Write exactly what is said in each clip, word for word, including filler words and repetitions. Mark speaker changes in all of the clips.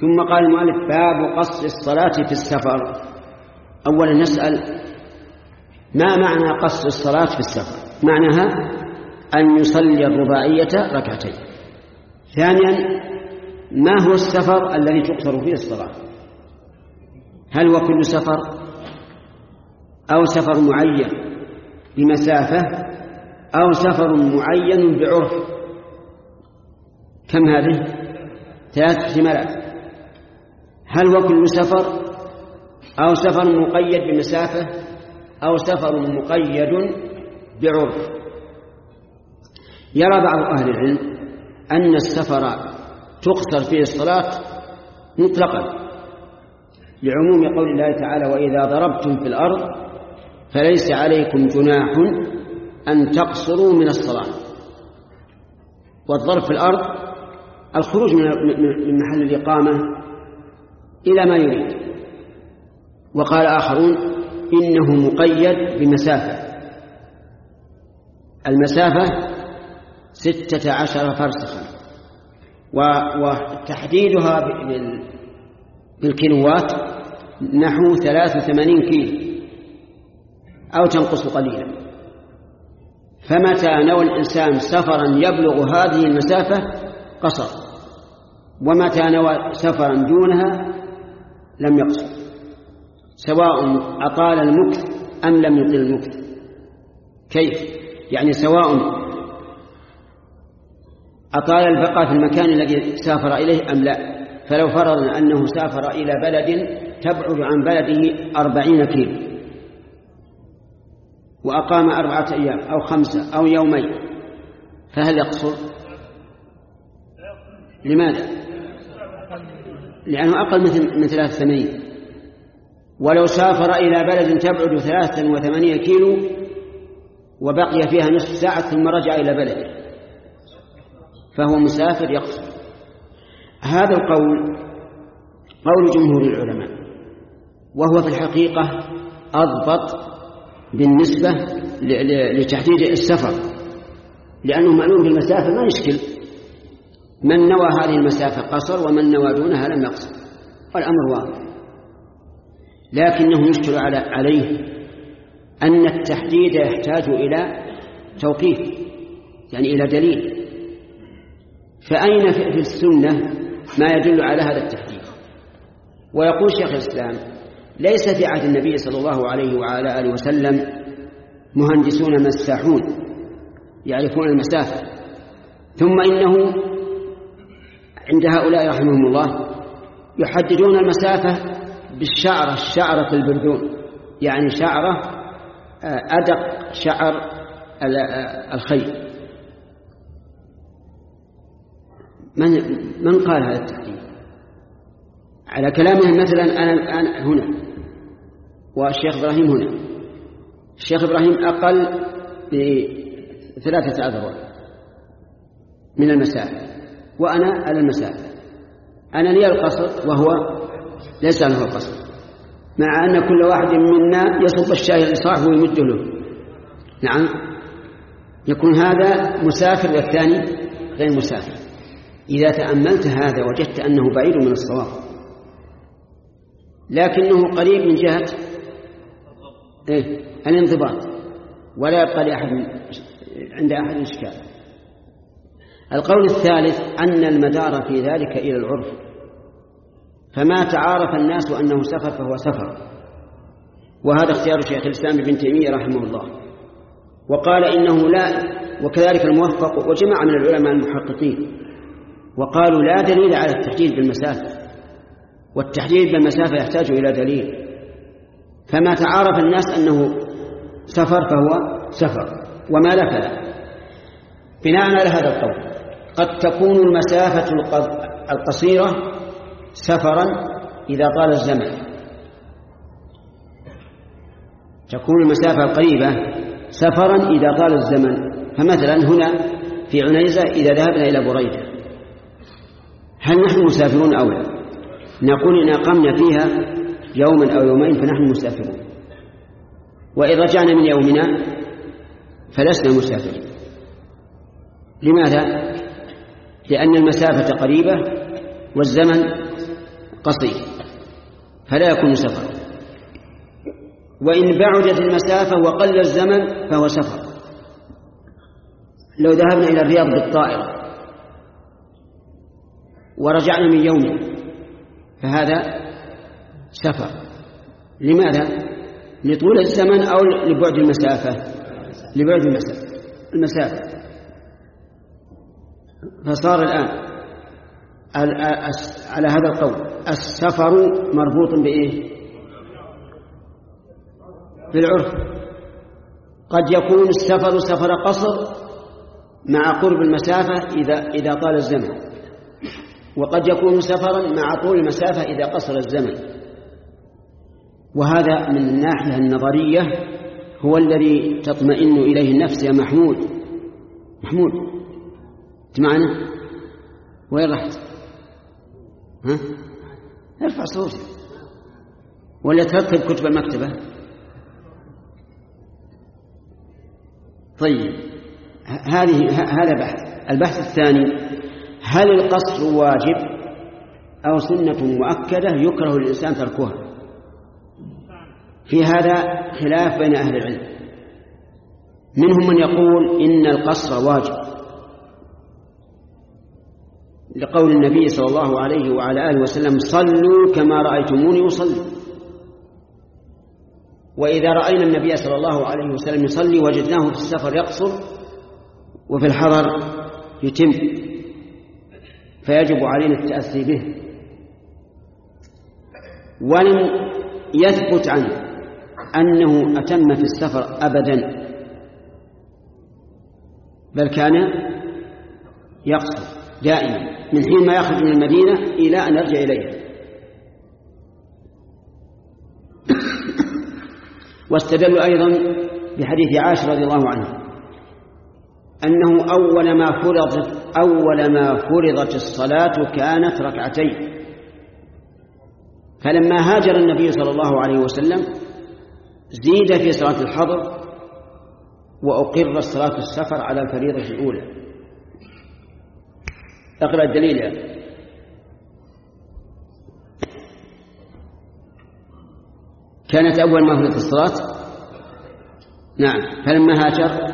Speaker 1: ثم قال المؤلف: باب قصر الصلاة في السفر. أولا نسأل: ما معنى قصر الصلاة في السفر؟ معناها أن يصلي الرباعية ركعتين. ثانيا: ما هو السفر الذي تقصر فيه الصلاة؟ هل هو كل سفر أو سفر معين بمسافة أو سفر معين بعرف؟ كم هذه؟ ثلاث احتمالات: هل هو كل سفر أو سفر مقيد بمسافة أو سفر مقيد بعرف؟ يرى بعض أهل العلم أن السفر تقصر فيه الصلاة مطلقا لعموم قول الله تعالى: وإذا ضربتم في الأرض فليس عليكم جناح أن تقصروا من الصلاة. والضرب في الأرض الخروج من محل الإقامة إلى ما يريد. وقال آخرون إنه مقيد بمسافة، المسافة ستة عشر فرسخا، وتحديدها بالكيلوات نحو ثلاث وثمانين كيلو أو تنقص قليلا. فمتى نوى الإنسان سفرا يبلغ هذه المسافة قصر، ومتى نوى سفرا دونها لم يقصر، سواء أطال المكث أم لم يطل المكث. كيف؟ يعني سواء أطال البقاء في المكان الذي سافر إليه أم لا. فلو فرضنا أنه سافر إلى بلد تبعد عن بلده أربعين كيلو وأقام أربعة أيام أو خمسة أو يومين، فهل يقصر؟ لماذا؟ لأنه أقل من ثلاثة وثمانين. ولو سافر إلى بلد تبعد ثلاثة وثمانين كيلو وبقي فيها نصف ساعة ثم رجع إلى بلده فهو مسافر يقصر. هذا القول قول جمهور العلماء، وهو في الحقيقة أضبط بالنسبة لتحديد السفر، لأنه معلوم بالمسافة ما يشكل، من نوى هذه المسافة قصر ومن نوى دونها لم يقصر، والأمر واضح. لكنه يشكل عليه أن التحديد يحتاج إلى توقيف، يعني إلى دليل. فأين في السنة ما يدل على هذا التحديد؟ ويقول شيخ الإسلام: ليس في عهد النبي صلى الله عليه وعلى آله وسلم مهندسون مساحون يعرفون المسافة، ثم إنه عند هؤلاء رحمهم الله يحددون المسافة بالشعرة، الشعرة البردون، يعني شعرة أدق شعر الخيل. من من قال هذا التحديد؟ على كلامهم مثلا أنا الآن هنا والشيخ إبراهيم هنا، الشيخ إبراهيم أقل بثلاثة أذرع من المسافة وأنا على المسافة، أنا لي القصر وهو ليس له القصر، مع أن كل واحد منا يصب الشاي لصاحبه ويمده له. نعم، يكون هذا مسافر والثاني غير مسافر. إذا تأملت هذا وجدت أنه بعيد من الصواب، لكنه قريب من جهة إيه؟ الانضباط، ولا يبقى لأحد عند أحد إشكال. القول الثالث أن المدار في ذلك إلى العرف، فما تعارف الناس أنه سفر فهو سفر، وهذا اختيار شيخ الإسلام ابن تيمية رحمه الله. وقال إنه لا، وكذلك الموفق وجماعة من العلماء المحققين، وقالوا لا دليل على التحديد بالمسافة، والتحديد بالمسافة يحتاج إلى دليل. فما تعارف الناس أنه سفر فهو سفر، وما لا فلا. بناء على هذا القول قد تكون المسافة القصيرة سفرا إذا طال الزمن، تكون المسافة القريبة سفرا إذا طال الزمن. فمثلا هنا في عنيزة إذا ذهبنا إلى بريدة هل نحن مسافرون أو لا؟ نقول إن أقمنا فيها يوما أو يومين فنحن مسافرون، وإن رجعنا من يومنا فلسنا مسافرين. لماذا؟ لأن المسافة قريبة والزمن قصير فلا يكون سفر. وإن بعدت المسافة وقل الزمن فهو سفر. لو ذهبنا إلى الرياض بالطائرة ورجعنا من يوم فهذا سفر. لماذا؟ لطول الزمن أو لبعد المسافة؟ لبعد المسافة المسافة فصار الآن على هذا القول السفر مربوط بإيه؟ بالعرف. قد يكون السفر سفر قصر مع قرب المسافة إذا إذا طال الزمن، وقد يكون سفرا مع طول المسافة إذا قصر الزمن. وهذا من الناحية النظرية هو الذي تطمئن إليه النفس يا محمود. محمود تسمعنا؟ وين رحت؟ ها؟ ارفع صوتك ولا ترتب كتب المكتبة. طيب هذه هذا بحث. البحث الثاني: هل القصر واجب أو سنة مؤكدة يكره الإنسان تركها؟ في هذا خلاف بين أهل العلم. منهم من يقول إن القصر واجب لقول النبي صلى الله عليه وعلى آله وسلم: صلوا كما رأيتموني أصلي. وإذا رأينا النبي صلى الله عليه وسلم يصلي وجدناه في السفر يقصر وفي الحضر يتم، فيجب علينا التأسي به. ولم يثبت عنه أنه أتم في السفر أبدا، بل كان يقصر دائما من حين ما يخرج من المدينة إلى أن يرجع إليها. واستدلوا أيضا بحديث عائشة رضي الله عنها أنه أول ما فرضت أول ما فرضت الصلاة كانت ركعتين، فلما هاجر النبي صلى الله عليه وسلم زيد في صلاة الحضر وأقر صلاة السفر على الفريضة الأولى. اقرأ الدليل يعني. كانت أول ما فرضت الصلاة نعم فلما هاجر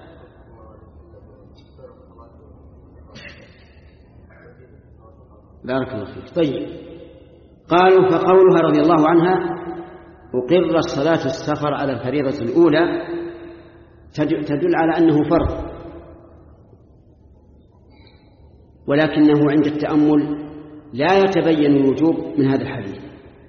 Speaker 1: بارك الله فيك. طيب قالوا فقولها رضي الله عنها أقر الصلاة السفر على الفريضة الأولى تدل على أنه فرض، ولكنه عند التأمل لا يتبين الوجوب من هذا الحديث،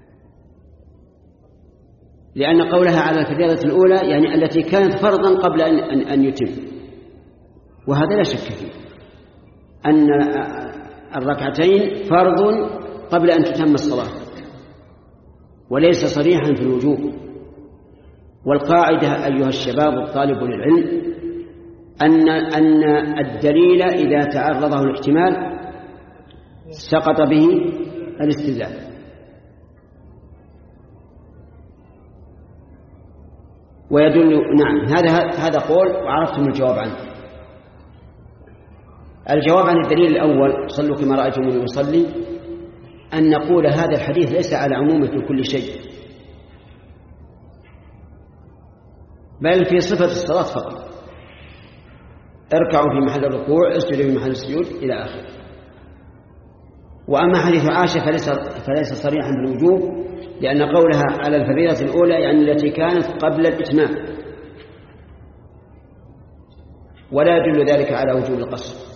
Speaker 1: لأن قولها على الفريضة الأولى يعني التي كانت فرضا قبل أن, أن يتم، وهذا لا شك فيه أن الركعتين فرض قبل أن تتم الصلاة وليس صريحا في الوجوب. والقاعدة أيها الشباب الطالب للعلم أن أن الدليل إذا تعرضه الاحتمال سقط به الاستدلال. ويدل نعم هذا هذا قول وعرفتم الجواب عنه. الجواب عن الدليل الأول صلوا كما رأيتموني أصلي أن نقول هذا الحديث ليس على عمومه في كل شيء، بل في صفة الصلاة فقط. اركعوا في محل الركوع، اسجدوا في محل السجود إلى آخره. وأما حديث عائشة فليس, فليس صريحا بالوجوب، لأن قولها على الفريضة الأولى يعني التي كانت قبل الإتمام، ولا يدل ذلك على وجوب القصر.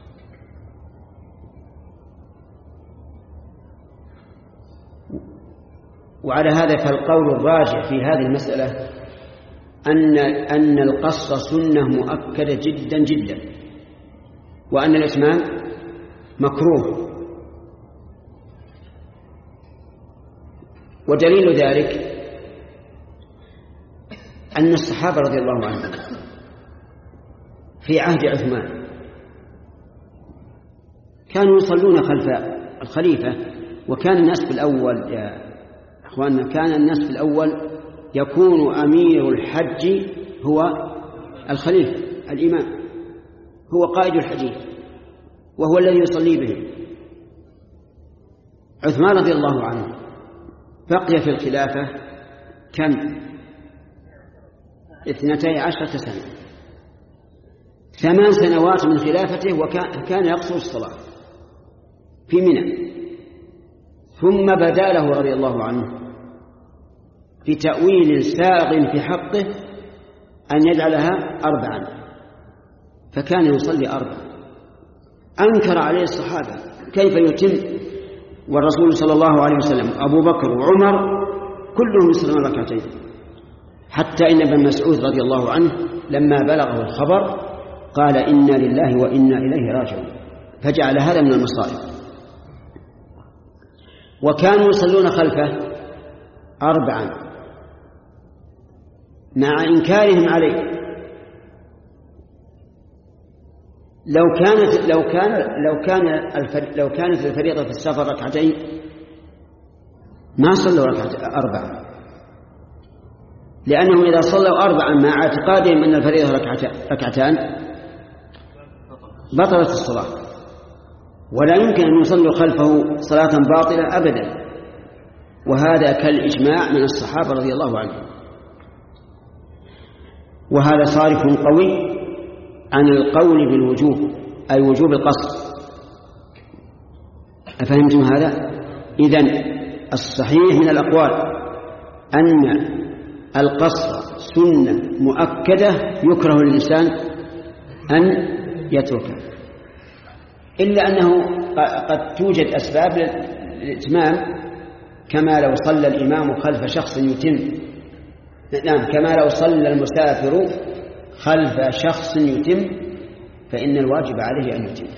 Speaker 1: وعلى هذا فالقول الراجح في هذه المسألة أن أن القصر سنة مؤكدة جدا جدا، وأن الإتمام مكروه. ودليل ذلك أن الصحابة رضي الله عنهم في عهد عثمان كانوا يصلون خلف الخليفة، وكان الناس في الأول يا أخواننا كان الناس في الأول يكون أمير الحج هو الخليفة الإمام، هو قائد الحجيج وهو الذي يصلي به. عثمان رضي الله عنه بقي في الخلافة كم؟ اثنتي عشرة سنة، ثمان سنوات من خلافته وكان يقصر الصلاة في منى. ثم بدا له رضي الله عنه بتأويل ساغ في حقه أن يجعلها أربعا، فكان يصلي أربعا. أنكر عليه الصحابة كيف يتم، والرسول صلى الله عليه وسلم أبو بكر وعمر كلهم يصلون ركعتين، حتى إن ابن مسعود رضي الله عنه لما بلغه الخبر قال إنا لله وإنا إليه راجعون، فجعل هذا من المصائب. وكانوا يصلون خلفه أربعا مع إنكارهم عليه. لو كانت لو كان لو كان لو كانت الفريضة في السفر ركعتين ما صلوا ركعتين أربعة، لأنهم إذا صلوا أربعا مع اعتقادهم أن الفريضة ركعتان بطلت الصلاة، ولا يمكن أن يصلوا خلفه صلاة باطلة أبدا. وهذا كالإجماع من الصحابة رضي الله عنهم. وهذا صارف قوي عن القول بالوجوب، أي وجوب القصر. أفهمتم هذا؟ إذن الصحيح من الأقوال أن القصر سنة مؤكدة يكره للإنسان أن يتركها، إلا أنه قد توجد أسباب للإتمام، كما لو صلى الإمام خلف شخص يتم، نعم كما لو صلى المسافر خلف شخص يتم فإن الواجب عليه أن يتم،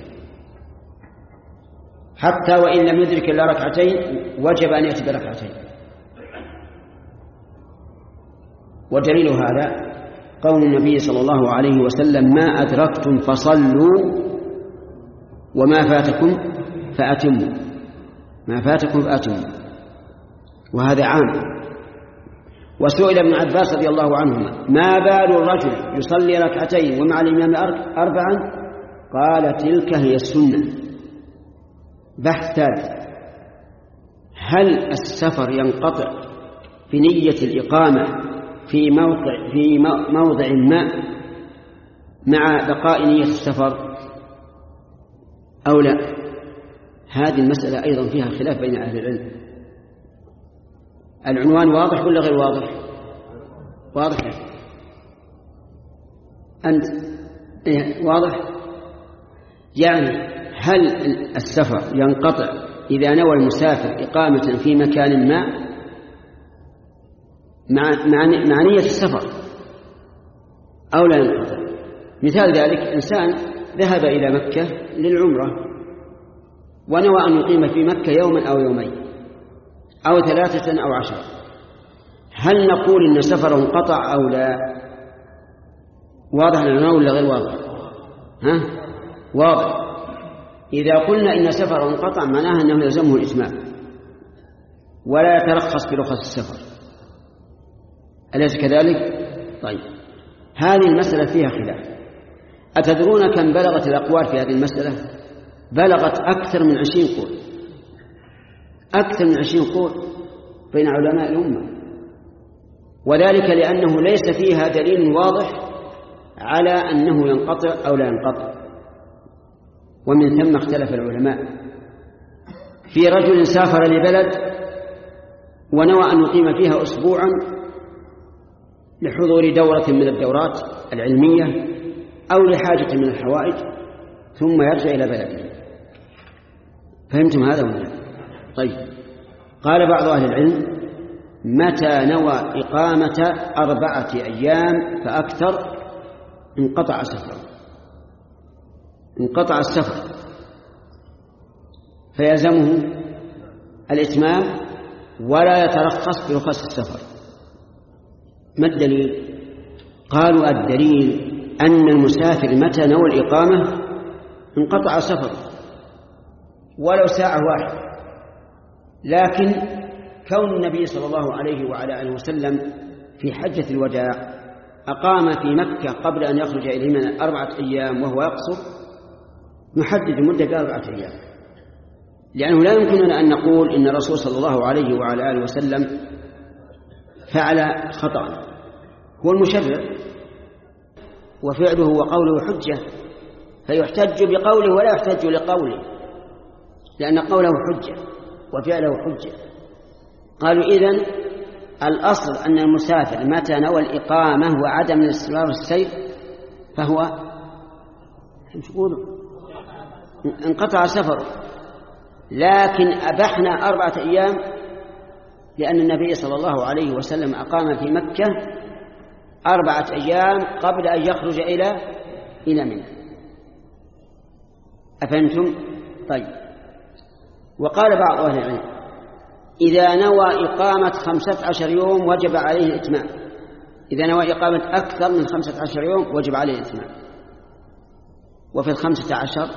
Speaker 1: حتى وإن لم يدرك إلا ركعتين وجب أن يأتي بركعتين. ودليل هذا قول النبي صلى الله عليه وسلم ما أدركتم فصلوا وما فاتكم فأتموا، ما فاتكم فأتموا، وهذا عام. وسئل ابن عباس رضي الله عنهما ما بال الرجل يصلي ركعتين ومع الإمام أربعا؟ قال تلك هي السنة. بحث ثالث: هل السفر ينقطع بنية الإقامة في موضع في موضع ما مع بقاء نية السفر أو لا؟ هذه المسألة أيضا فيها خلاف بين أهل العلم. العنوان واضح ولا غير واضح؟ واضح أنت إيه واضح؟ يعني هل السفر ينقطع إذا نوى المسافر إقامة في مكان ما مع مع نية السفر أو لا ينقطع؟ مثال ذلك إنسان ذهب إلى مكة للعمرة ونوى أن يقيم في مكة يوما أو يومين أو ثلاثة أو عشرة، هل نقول إن سفره انقطع أو لا؟ واضح لنا ولا غير واضح؟ ها؟ واضح. إذا قلنا إن سفره انقطع معناها أنه يلزمه الإتمام ولا يترخص برخص السفر، أليس كذلك؟ طيب، هذه المسألة فيها خلاف. أتدرون كم بلغت الأقوال في هذه المسألة؟ بلغت أكثر من عشرين قول، أكثر من عشرين قول بين علماء الأمة، وذلك لأنه ليس فيها دليل واضح على أنه ينقطع أو لا ينقطع. ومن ثم اختلف العلماء في رجل سافر لبلد ونوى أن يقيم فيها أسبوعا لحضور دورة من الدورات العلمية أو لحاجة من الحوائج ثم يرجع إلى بلده. فهمتم هذا ولا لا؟ طيب، قال بعض أهل العلم متى نوى إقامة أربعة أيام فأكثر انقطع السفر، انقطع السفر فيلزمه الإتمام ولا يترخص برخص السفر. ما الدليل؟ قالوا الدليل أن المسافر متى نوى الإقامة انقطع سفره ولو ساعة واحدة، لكن كون النبي صلى الله عليه وعلى آله وسلم في حجة الوداع أقام في مكة قبل أن يخرج إليه من أربعة أيام وهو يقصر، نحدد المدة بأربعة أيام، لأنه لا يمكننا أن نقول إن الرسول صلى الله عليه وعلى آله وسلم فعل خطأ، هو المشرع وفعله وقوله حجة، فيحتج بقوله ولا يحتج لقوله، لأن قوله حجة وفعله حجة. قالوا إذن الأصل أن المسافر متى نوى الإقامة وعدم الاستمرار السير فهو انقطع سفره، لكن أبحنا أربعة أيام لأن النبي صلى الله عليه وسلم أقام في مكة أربعة أيام قبل أن يخرج إلى إلى منى. أفهمتم؟ طيب. وقال بعض أهل العلم إذا نوى إقامة خمسة عشر يوم وجب عليه الإتمام، إذا نوى إقامة أكثر من خمسة عشر يوم وجب عليه الإتمام. وفي الخمسة عشر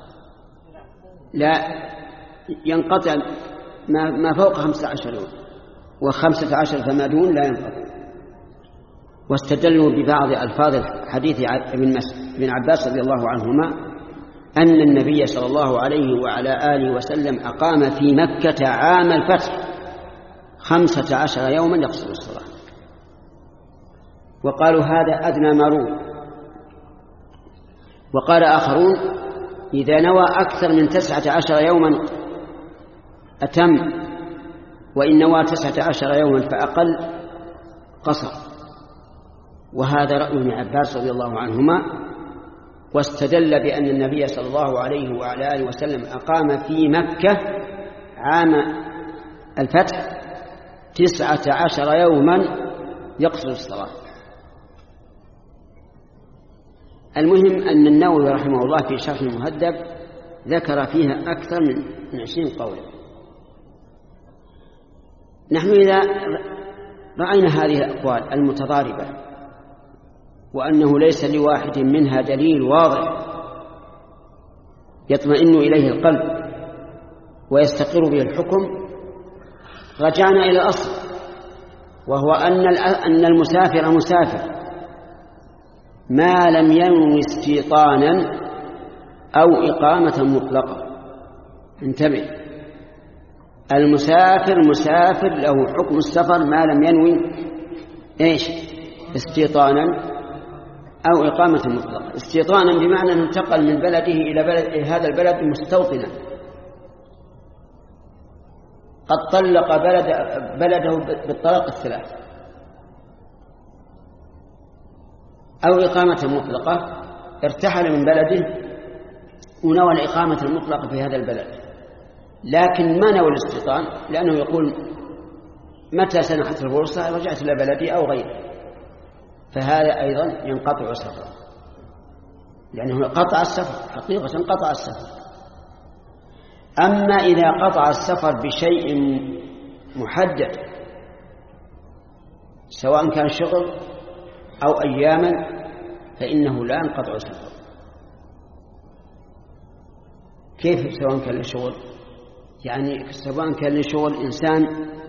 Speaker 1: لا ينقطع ما فوق خمسة عشر يوم، وخمسة عشر فما دون لا ينقطع. واستدلوا ببعض ألفاظ حديث ابن عباس رضي الله عنهما أن النبي صلى الله عليه وعلى آله وسلم أقام في مكة عام الفتح خمسة عشر يوما يقصر الصلاة، وقالوا هذا أدنى ما روى. وقال آخرون إذا نوى أكثر من تسعة عشر يوما أتم، وإن نوى تسعة عشر يوما فأقل قصر. وهذا رأي ابن عباس رضي الله عنهما، واستدل بأن النبي صلى الله عليه وعلى آله وسلم أقام في مكة عام الفتح تسعة عشر يوما يقصر الصلاة. المهم أن النووي رحمه الله في شرح المهذب ذكر فيها أكثر من عشرين قولا. نحن إذا رأينا هذه الأقوال المتضاربة وأنه ليس لواحد منها دليل واضح يطمئن إليه القلب ويستقر به الحكم، رجعنا إلى الأصل، وهو أن المسافر مسافر ما لم ينوي استيطانا أو إقامة مطلقة. انتبه، المسافر مسافر له حكم السفر ما لم ينوي إيش؟ استيطانا أو إقامة مطلقة. استيطانا بمعنى أنه انتقل من بلده إلى بلد إلى هذا البلد مستوطنا، قد طلق بلد بلده بالطلاق الثلاث. أو إقامة مطلقة، ارتحل من بلده ونوى الإقامة المطلقة في هذا البلد لكن ما نوى الاستيطان، لأنه يقول متى سنحت الفرصة رجعت إلى بلدي أو غيره، فهذا أيضا ينقطع سفره، لأنه قطع السفر، حقيقة قطع السفر. أما إذا قطع السفر بشيء محدد سواء كان شغل أو أياما فإنه لا ينقطع سفره. كيف سواء كان لشغل؟ يعني سواء كان لشغل إنسان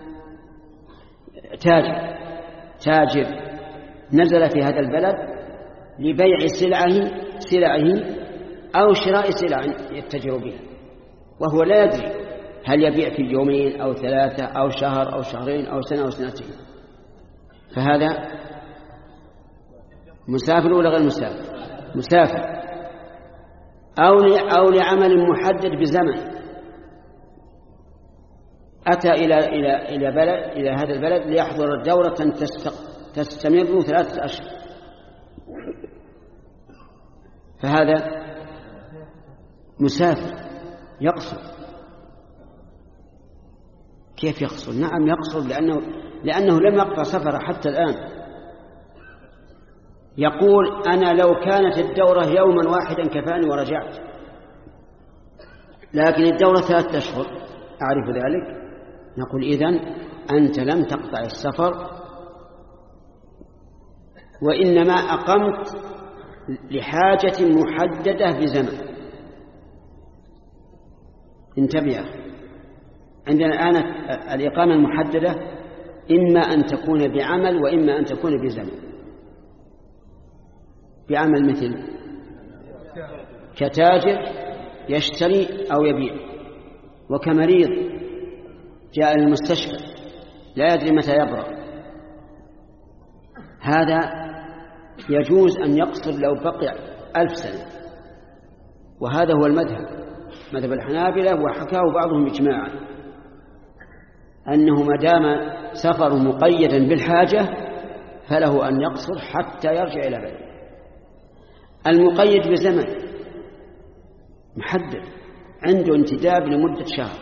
Speaker 1: تاجر تاجر نزل في هذا البلد لبيع سلعه سلعه أو شراء سلع يتجر بها، وهو لا يدري هل يبيع في يومين أو ثلاثة أو شهر أو شهرين أو سنة أو سنتين، فهذا مسافر ولا غير مسافر؟ مسافر. أو أو لعمل محدد بزمن، أتى إلى إلى إلى بلد إلى هذا البلد ليحضر دورة تستمر ثلاثة أشهر، فهذا مسافر يقصر. كيف يقصر؟ نعم يقصر، لأنه لأنه لم يقطع سفره حتى الآن. يقول أنا لو كانت الدورة يوما واحدا كفاني ورجعت، لكن الدورة ثلاثة أشهر أعرف ذلك. نقول إذن أنت لم تقطع السفر، وإنما أقمت لحاجة محددة بزمن. انتبه، عندنا الآن الإقامة المحددة إما أن تكون بعمل وإما أن تكون بزمن. بعمل مثل كتاجر يشتري أو يبيع، وكمريض جاء للمستشفى لا يدري متى يبرأ، هذا يجوز أن يقصر لو بقي ألف سنة، وهذا هو المذهب، مذهب الحنابلة، وحكاه بعضهم إجماعا أنه ما دام سفر مقيدا بالحاجة فله أن يقصر حتى يرجع إلى بلده. المقيد بزمن محدد، عنده انتداب لمدة شهر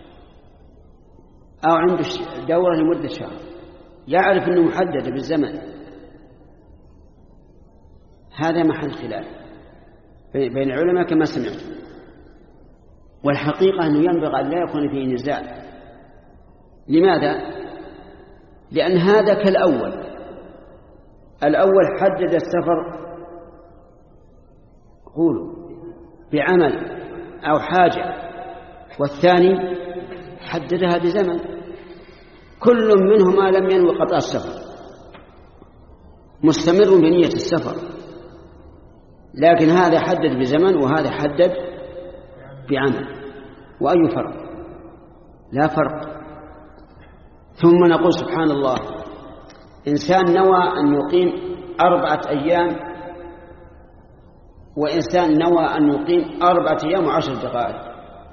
Speaker 1: أو عنده دورة لمدة شهر، يعرف أنه محدد بالزمن، هذا محل خلاف بين العلماء كما سمعت. والحقيقة أنه ينبغي أن لا يكون فيه نزاع. لماذا؟ لأن هذا كالأول، الأول حدد السفر قولوا بعمل أو حاجة، والثاني حددها بزمن، كل منهما لم ينوي قطع السفر، مستمر بنية السفر، لكن هذا حدد بزمن وهذا حدد بعمل. وأي فرق؟ لا فرق. ثم نقول سبحان الله، إنسان نوى أن يقيم أربعة أيام وإنسان نوى أن يقيم أربعة أيام وعشر دقائق،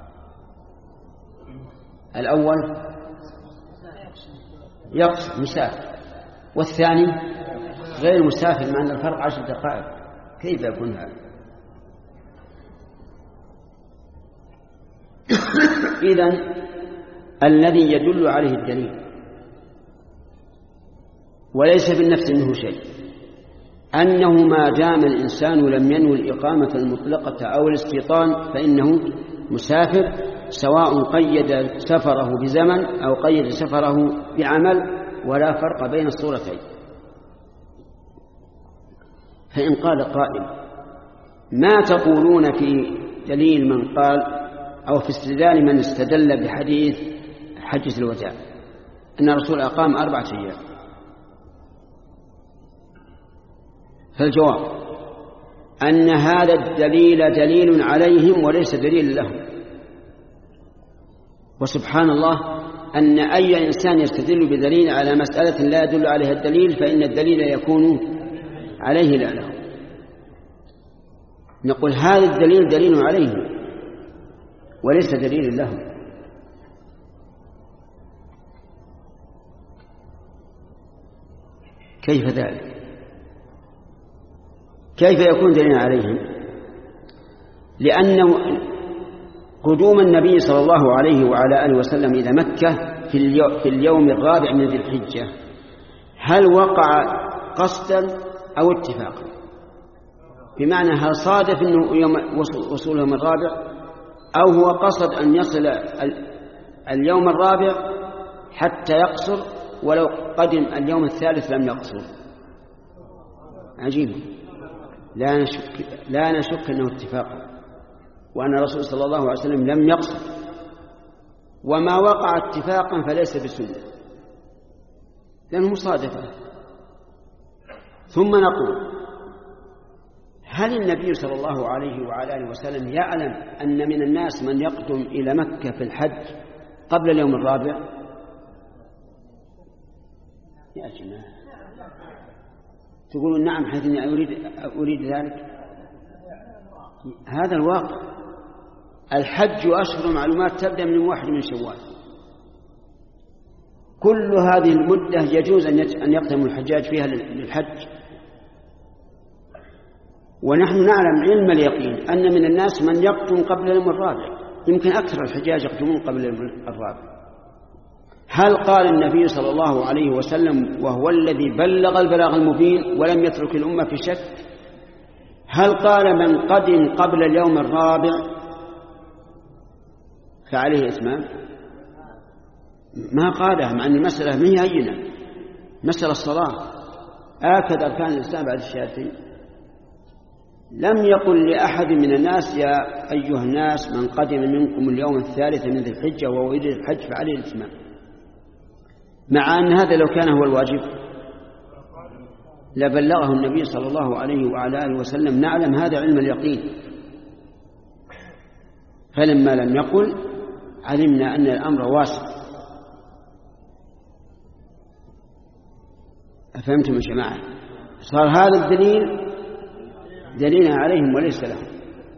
Speaker 1: الأول يقصد مسافر والثاني غير مسافر، مع أن الفرق عشر دقائق، كيف يكون هذا؟ إذن الذي يدل عليه الدليل وليس بالنفس منه شيء أنه ما دام الإنسان لم ينوي الإقامة المطلقة أو الاستيطان فإنه مسافر، سواء قيد سفره بزمن أو قيد سفره بعمل، ولا فرق بين الصورتين. فإن قال قائل ما تقولون في دليل من قال أو في استدلال من استدل بحديث حجة الوداع أن الرسول أقام أربعة أيام؟ فالجواب أن هذا الدليل دليل عليهم وليس دليل لهم. وسبحان الله أن أي إنسان يستدل بدليل على مسألة لا يدل عليها الدليل فإن الدليل يكون عليه لا له. نقول هذا الدليل دليل عليهم وليس دليل لهم. كيف ذلك؟ كيف يكون دليل عليهم؟ لأن قدوم النبي صلى الله عليه وعلى آله وسلم إلى مكة في اليوم الرابع من ذي الحجة هل وقع قصدا أو اتفاقا؟ بمعنى هل صادف أنه يوم وصول يوم الرابع أو هو قصد أن يصل اليوم الرابع حتى يقصر ولو قدم اليوم الثالث لم يقصر؟ عجيب. لا نشك, لا نشك أنه اتفاقا وأن الرسول صلى الله عليه وسلم لم يقصد، وما وقع اتفاقا فليس بسنة لأنه مصادفة. ثم نقول هل النبي صلى الله عليه وعلى آله وسلم يعلم أن من الناس من يقدم إلى مكة في الحج قبل اليوم الرابع؟ يا جماعة تقولون نعم حيث أني أريد, أريد ذلك. هذا الواقع. الحج أشهر معلومات تبدأ من واحد من شوال، كل هذه المدة يجوز أن يقدم الحجاج فيها للحج. ونحن نعلم علم اليقين أن من الناس من يقدم قبل اليوم الرابع، يمكن أكثر الحجاج يقدمون قبل اليوم الرابع. هل قال النبي صلى الله عليه وسلم وهو الذي بلغ البلاغ المبين ولم يترك الأمة في شك، هل قال من قدم قبل اليوم الرابع فعليه إتمام؟ ما قالها، مع أن المسألة ما هي هينة، مسألة الصلاة آكد أركان الإسلام بعد الشهادتين. لم يقل لأحد من الناس يا أيها الناس من قدم منكم اليوم الثالث من ذي الحجة وهو يريد الحج فعليه الإتمام، مع أن هذا لو كان هو الواجب لبلغه النبي صلى الله عليه وعلى آله وسلم. نعلم هذا علم اليقين. فلما لم يقل علمنا أن الأمر واسع. أفهمتم يا جماعة؟ صار هذا الدليل دليل عليهم وليس لهم.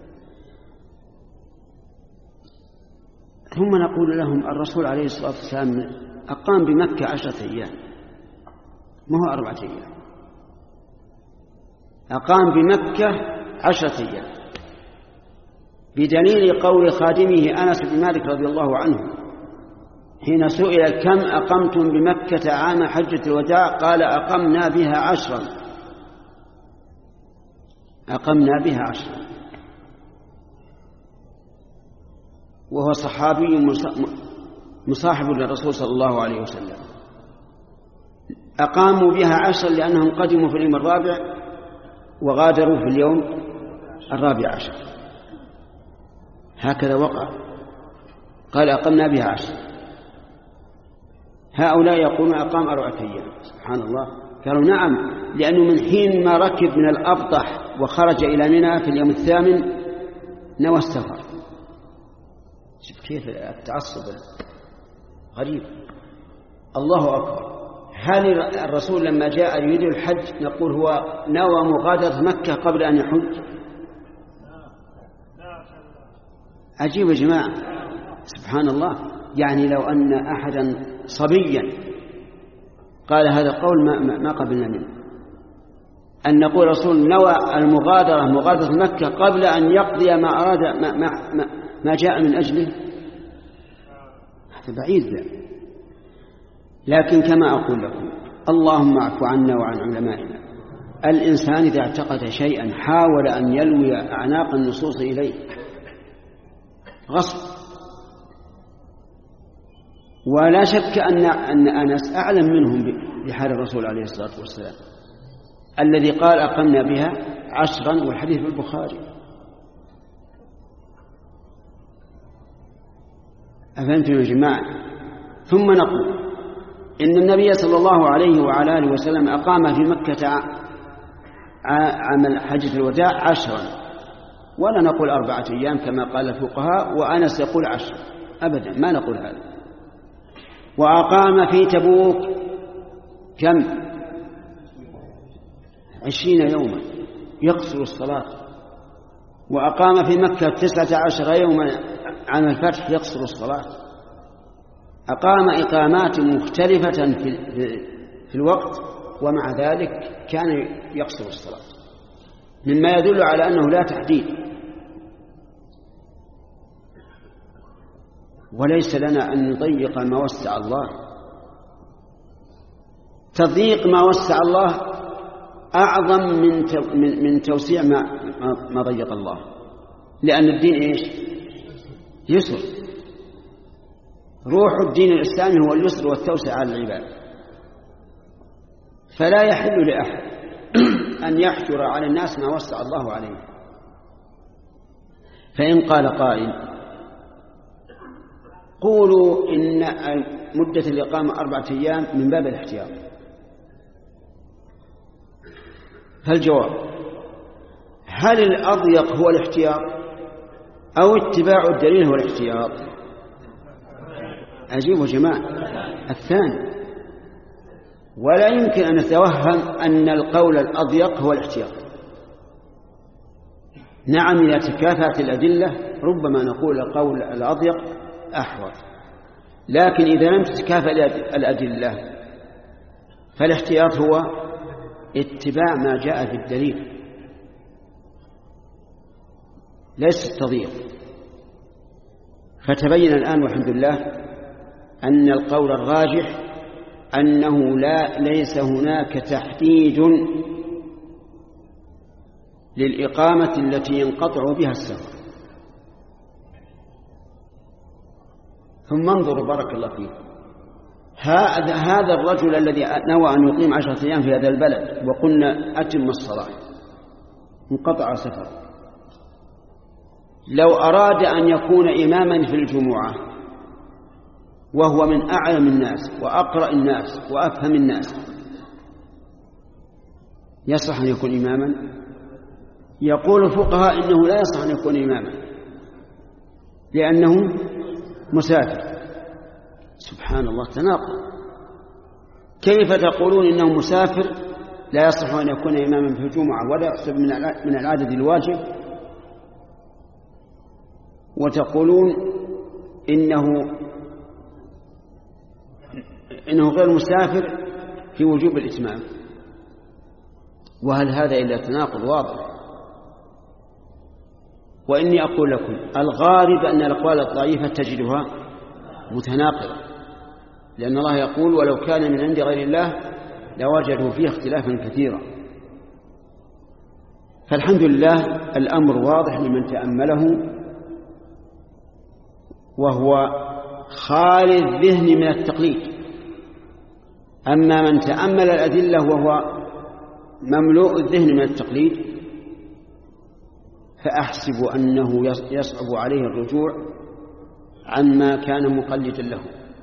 Speaker 1: ثم نقول لهم الرسول عليه الصلاة والسلام أقام بمكة عشرة أيام، ما هو أربعة أيام، أقام بمكة عشرة أيام، بدليل قول خادمه أنس بن مالك رضي الله عنه حين سئل كم أقمتم بمكة عام حجة الوداع قال أقمنا بها عشرا، أقمنا بها عشرا، وهو صحابي مصاحب للرسول صلى الله عليه وسلم. أقاموا بها عشرا لأنهم قدموا في اليوم الرابع وغادروا في اليوم الرابع عشر، هكذا وقع. قال أقمنا بها عشرا. هؤلاء يقولون أقام أربعة أيام. سبحان الله. قالوا نعم، لأنه من حين ما ركب من الأبطح وخرج إلى منى في اليوم الثامن نوى السفر. شوف كيف التعصب غريب. الله أكبر. هل الرسول لما جاء يريد الحج نقول هو نوى مغادرة مكة قبل أن يحج؟ عجيب يا جماعة. سبحان الله. يعني لو أن أحدا صبيا قال هذا قول ما, ما قبلنا منه، أن نقول الرسول نوى المغادرة مغادرة مكة قبل أن يقضي ما أراد ما, ما, ما, ما جاء من أجله، هذا بعيد ذا. لكن كما أقول لكم اللهم اعف عنا وعن علمائنا. الإنسان إذا اعتقد شيئا حاول أن يلوي أعناق النصوص إليه غصب، ولا شك أن أن أنس أعلم منهم بحال الرسول عليه الصلاة والسلام الذي قال أقمنا بها عشرا، والحديث في البخاري. أفهمتم يا جماعة؟ ثم نقول إن النبي صلى الله عليه وعلى آله وسلم أقام في مكة عام حجة الوداع عشرا، ولا نقول أربعة أيام كما قال الفقهاء، وأنس يقول عشر، أبدا ما نقول هذا. وأقام في تبوك كم؟ عشرين يوما يقصر الصلاة. وأقام في مكة تسعة عشر يوما عام الفتح يقصر الصلاة. أقام إقامات مختلفة في, في الوقت، ومع ذلك كان يقصر الصلاة، مما يدل على أنه لا تحديد. وليس لنا أن نضيق ما وسع الله. تضييق ما وسع الله أعظم من من توسيع ما ما ضيق الله، لأن الدين إيش؟ يسر. روح الدين الإسلامي هو اليسر والتوسع على العباد، فلا يحل لأحد أن يحجر على الناس ما وسع الله عليه. فإن قال قائل قولوا إن مدة الإقامة أربعة أيام من باب الاحتياط، فالجواب هل الأضيق هو الاحتياط أو اتباع الدليل هو الاحتياط؟ أجيبوا جماعة الثاني. ولا يمكن أن نتوهم أن القول الأضيق هو الاحتياط. نعم إذا تكافأت الأدلة ربما نقول القول الأضيق أحوط، لكن إذا لم تتكافأ الأدلة فالاحتياط هو اتباع ما جاء في الدليل ليس التضييق. فتبين الآن والحمد لله أن القول الراجح أنه لا ليس هناك تحديد للإقامة التي ينقطع بها السفر. ثم انظروا بارك الله فيكم، هذا هذا الرجل الذي نوى أن يقيم عشرة أيام في هذا البلد وقلنا أتم الصلاة انقطع سفر، لو أراد أن يكون إماما في الجمعة وهو من أعلم الناس وأقرأ الناس وأفهم الناس يصح أن يكون إماما؟ يقول الفقهاء إنه لا يصح أن يكون إماما، لأنه مسافر. سبحان الله، تناقض. كيف تقولون إنه مسافر لا يصح أن يكون إماما في الجمعة ولا يحسب من العدد الواجب، وتقولون إنه إنه غير مسافر في وجوب الإتمام؟ وهل هذا إلا تناقض واضح؟ وإني أقول لكم الغالب أن الأقوال الضعيفة تجدها متناقضة، لأن الله يقول ولو كان من عند غير الله لوجدوا فيه اختلافا كثيرا. فالحمد لله الأمر واضح لمن تأمله، وهو خالي الذهن من التقليد. أما من تأمل الأدلة وهو مملوء الذهن من التقليد فأحسب أنه يصعب عليه الرجوع عما كان مقلدا له.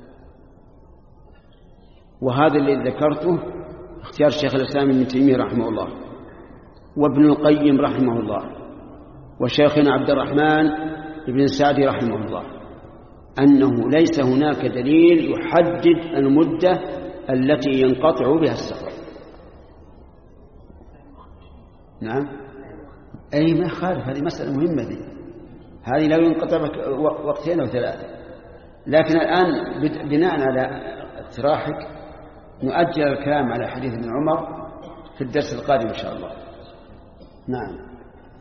Speaker 1: وهذا الذي ذكرته اختيار الشيخ الإسلام ابن تيمية رحمه الله، وابن القيم رحمه الله، وشيخنا عبد الرحمن بن سعدي رحمه الله، أنه ليس هناك دليل يحدد المدة التي ينقطع بها السفر. نعم، أي ما خالف، هذه مسألة مهمة دي. هذه لو ينقطع وقتين أو ثلاثة. لكن الآن بناء على اقتراحك نؤجل الكلام على حديث ابن عمر في الدرس القادم إن شاء الله. نعم.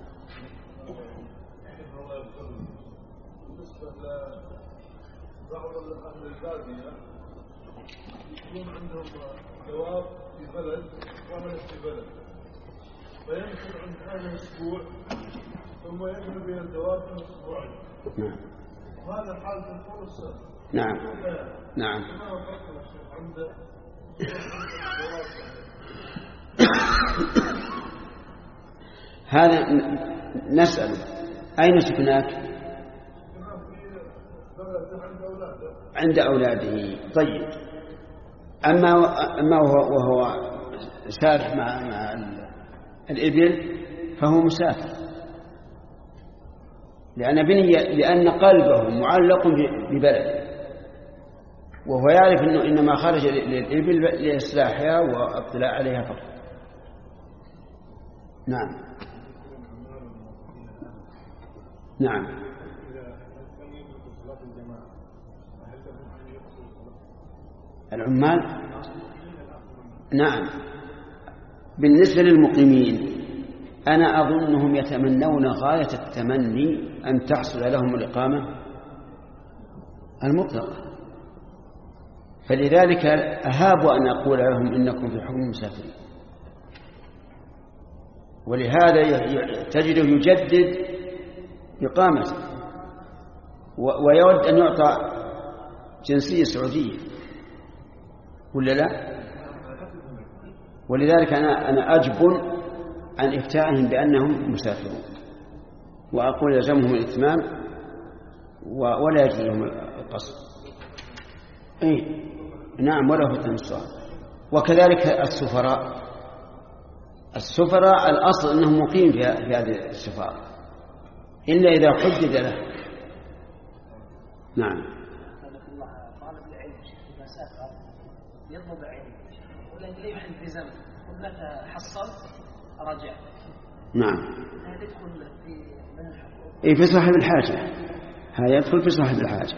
Speaker 2: يكون عندهم دواب في بلد وعمل في بلد، فيمكن عند هذا الأسبوع ثم يذهب إلى الدواب في أسبوعين.
Speaker 1: نعم.
Speaker 2: وهذا حال الفرصة.
Speaker 1: نعم. نعم.
Speaker 2: عند
Speaker 1: هذا نسأل أين سكناك؟ عند أولاده. طيب، أما أما وهو, وهو سارح مع, مع الإبل فهو مسافر، لأن بنية لأن قلبه معلق ببلد، وهو يعرف أنه إنما خرج للإبل لإصلاحها واطلاع عليها فقط. نعم. نعم. العمال. نعم. بالنسبة للمقيمين أنا أظنهم يتمنون غاية التمني أن تحصل لهم الإقامة المطلقة، فلذلك أهاب أن أقول لهم إنكم في حكم مسافرين. ولهذا تجده يجدد إقامته ويود أن يعطى جنسية سعودية ولا لا؟ ولذلك أنا أنا أجبن عن إفتائهم بأنهم مسافرون، وأقول يلزمهم الإتمام ولا يجوز لهم القصر. إيه نعم، ولا فتن الصلاة. وكذلك السفراء. السفراء الأصل أنه مقيم في هذه السفارة إلا إذا حدد له. نعم.
Speaker 3: يطلب علم ولكن لا يحل في زمن ومتى حصل رجع.
Speaker 1: نعم.
Speaker 3: هذا يدخل في من الحقوق.
Speaker 1: إيه، في صاحب الحاجة. هذا يدخل في صاحب الحاجة.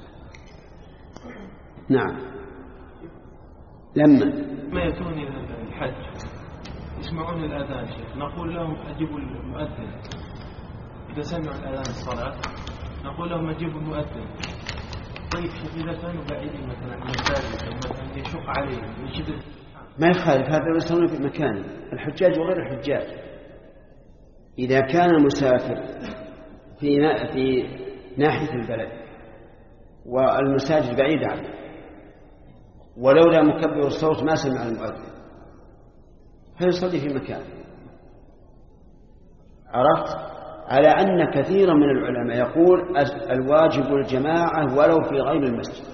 Speaker 1: نعم. لما
Speaker 4: ما يأتون إلى الحج يسمعون الأذان شيخ، نقول لهم أجيبوا المؤذن. إذا سمعوا الأذان الصلاة نقول لهم أجيبوا المؤذن. طيب شيخ إذا كانوا بعيدين مثلا من المساجد أو مثلا يشق عليهم من شدة
Speaker 1: ما يخالف، هذا يصلون في مكانه. الحجاج وغير الحجاج إذا كان المسافر في في ناحية البلد والمساجد بعيدة عنه ولولا مكبر الصوت ما سمع المؤذن فيصلي في مكانه. عرفت؟ على أن كثيرا من العلماء يقول الواجب الجماعة ولو في غير المسجد،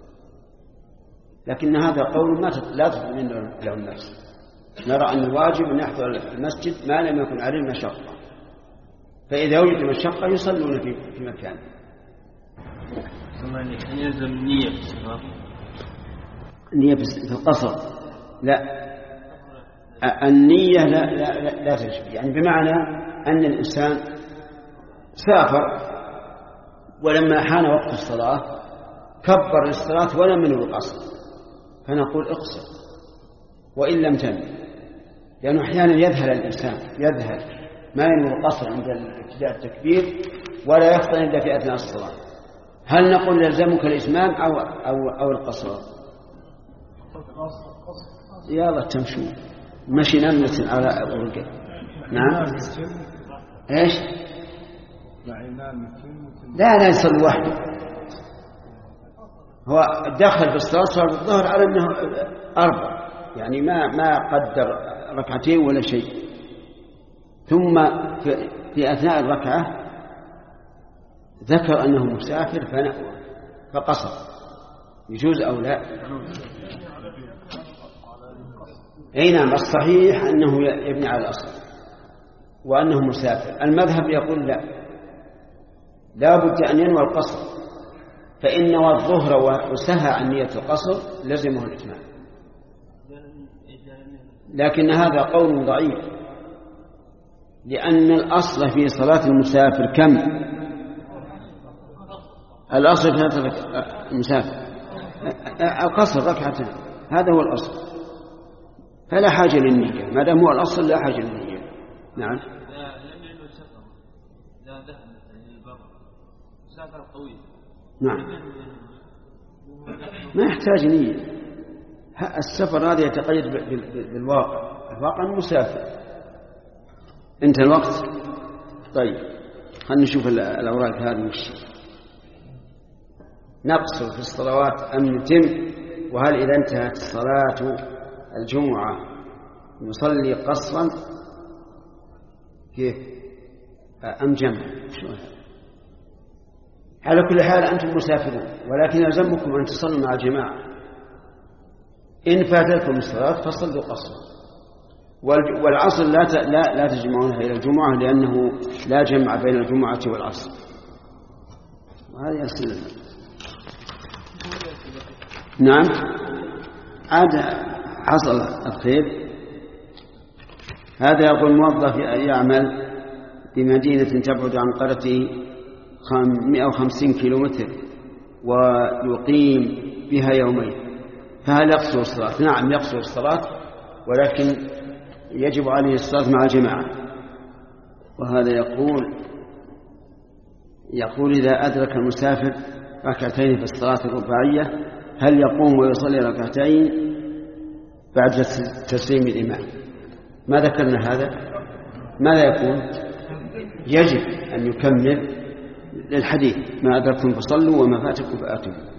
Speaker 1: لكن هذا قول ما لا تطمئن له النفس. نرى أن الواجب أن يحضر المسجد ما لم يكن عليه مشقة، فإذا وجد مشقة يصلون في مكانه.
Speaker 4: هل يلزم النية في الصلاة؟
Speaker 1: النية في القصر لا، النية لا لا لا, لا تجب، يعني بمعنى أن الإنسان سافر ولما حان وقت الصلاة كبر الصلاة ولم ينوي القصر، فنقول اقصر وإن لم تنوي، لأنه أحيانا يذهل الإنسان يذهل ما ينوي القصر عند ابتداء التكبير ولا يفطن إلا في أثناء الصلاة. هل نقول يلزمك الإتمام أو أو أو القصر؟ يلا تمشون مشي نملة على الرجل. نعم ايش؟ لا لا يصلي وحده، هو دخل في الصلاة صار الظهر على أنه أربع، يعني ما ما قدر ركعتين ولا شيء، ثم في, في أثناء الركعة ذكر أنه مسافر فنأوى فقصر، يجوز أو لا؟ أي نعم، الصحيح أنه يبني على الأصل وأنه مسافر. المذهب يقول لا، لا بد أن ينوى القصر، فإن نوى الظهر وسهى عن نية القصر لزمه الإتمام، لكن هذا قول ضعيف، لأن الأصل في صلاة المسافر كم؟ الأصل في صلاة المسافر القصر ركعتين، هذا هو الأصل، فلا حاجة للنية، ما دام هو الأصل لا حاجة للنية. نعم. نعم ما يحتاج نية، السفر هذا يتقيد بالواقع، الواقع مسافر. انت الوقت. طيب خلينا نشوف الأوراق هذه وش نقصر في الصلوات أم نتم، وهل إذا انتهت صلاة الجمعة نصلي قصرا كيف أم جمع؟ على كل حال أنتم مسافرون، ولكن يلزمكم أن تصلوا مع الجماعة، إن فاتتكم الصلاة فصلوا قصرا، والعصر لا لا لا تجمعونها إلى الجمعة لأنه لا جمع بين الجمعة والعصر، وهذه أسئلة. نعم عاد حصل الخير. هذا يقول موظف يعمل في مدينة تبعد عن قريته مئة وخمسين كيلومتر ويقيم بها يومين، فهل يقصر الصلاة؟ نعم يقصر الصلاة، ولكن يجب عليه الصلاة مع الجماعة. وهذا يقول يقول إذا أدرك المسافر ركعتين في الصلاة الرباعية هل يقوم ويصلي ركعتين بعد تسليم الإمام؟ ما ذكرنا هذا، ماذا يكون؟ يجب أن يكمل للحديث ما أدركتم فصلوا وما فاتكم فآتوا.